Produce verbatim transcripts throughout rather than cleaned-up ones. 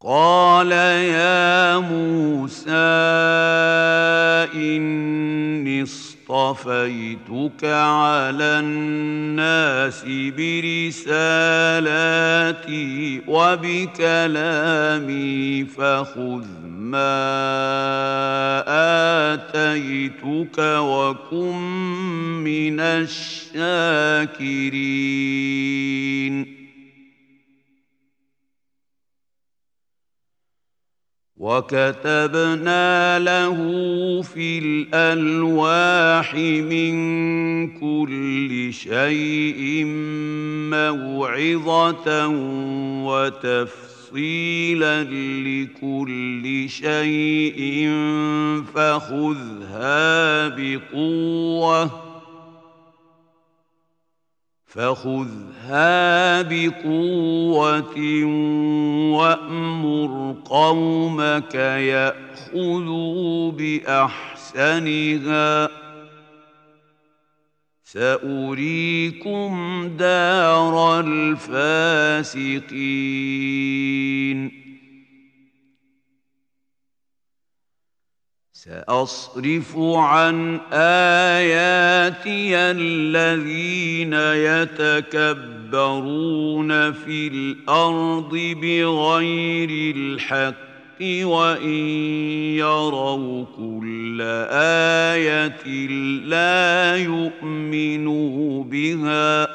قال يا موسى إني اصطفيتك على الناس برسالاتي وبكلامي فخذ ما آتيتك وكن من الشاكرين وكتبنا له في الألواح من كل شيء موعظة وتفصيلا لكل شيء فخذها بقوة فخذها بقوة وأمر قومك يأخذوا بأحسنها سأريكم دار الفاسقين سأصرف عن آياتي الذين يتكبرون في الأرض بغير الحق وإن يروا كل آية لا يؤمنوا بها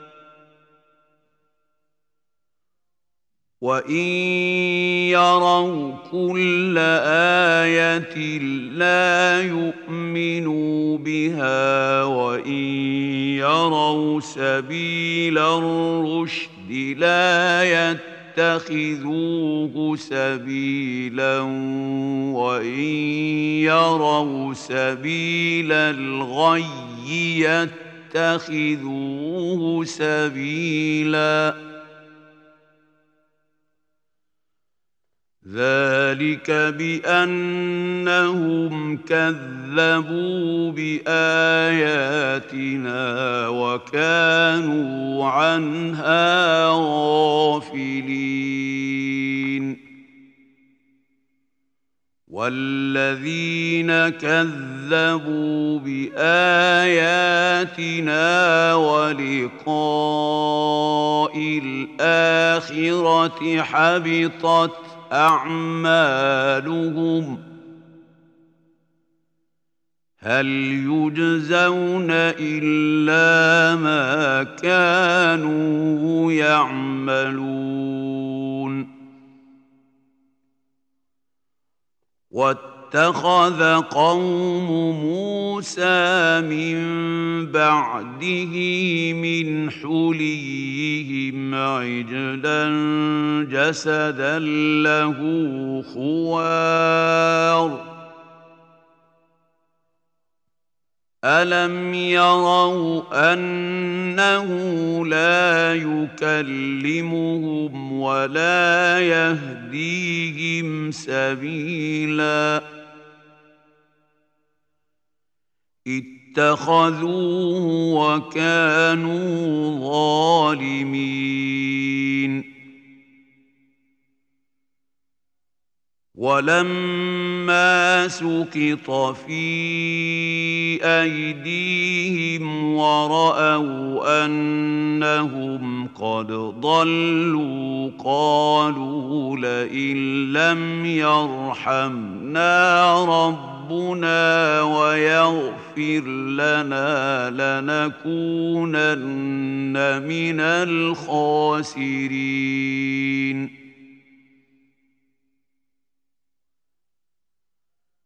وإن يروا كل آية لا يؤمنوا بها وإن يروا سبيل الرشد لا يتخذوه سبيلا وإن يروا سبيل الغي يتخذوه سبيلا ذلك بأنهم كذبوا بآياتنا وكانوا عنها غافلين والذين كذبوا بآياتنا ولقاء الآخرة حبطت أعمالهم هل يجزون إلا ما كانوا يعملون واتخذ قوم موسى من بعده من حليهم عجلا جسدا له خوار ألم يروا أنه لا يكلمهم ولا يهديهم سبيلا اتخذوه وكانوا ظالمين ولما سقط في أيديهم ورأوا أنهم قد ضلوا قالوا لئن لم يرحمنا ربنا ويغفر لنا لنكونن من الخاسرين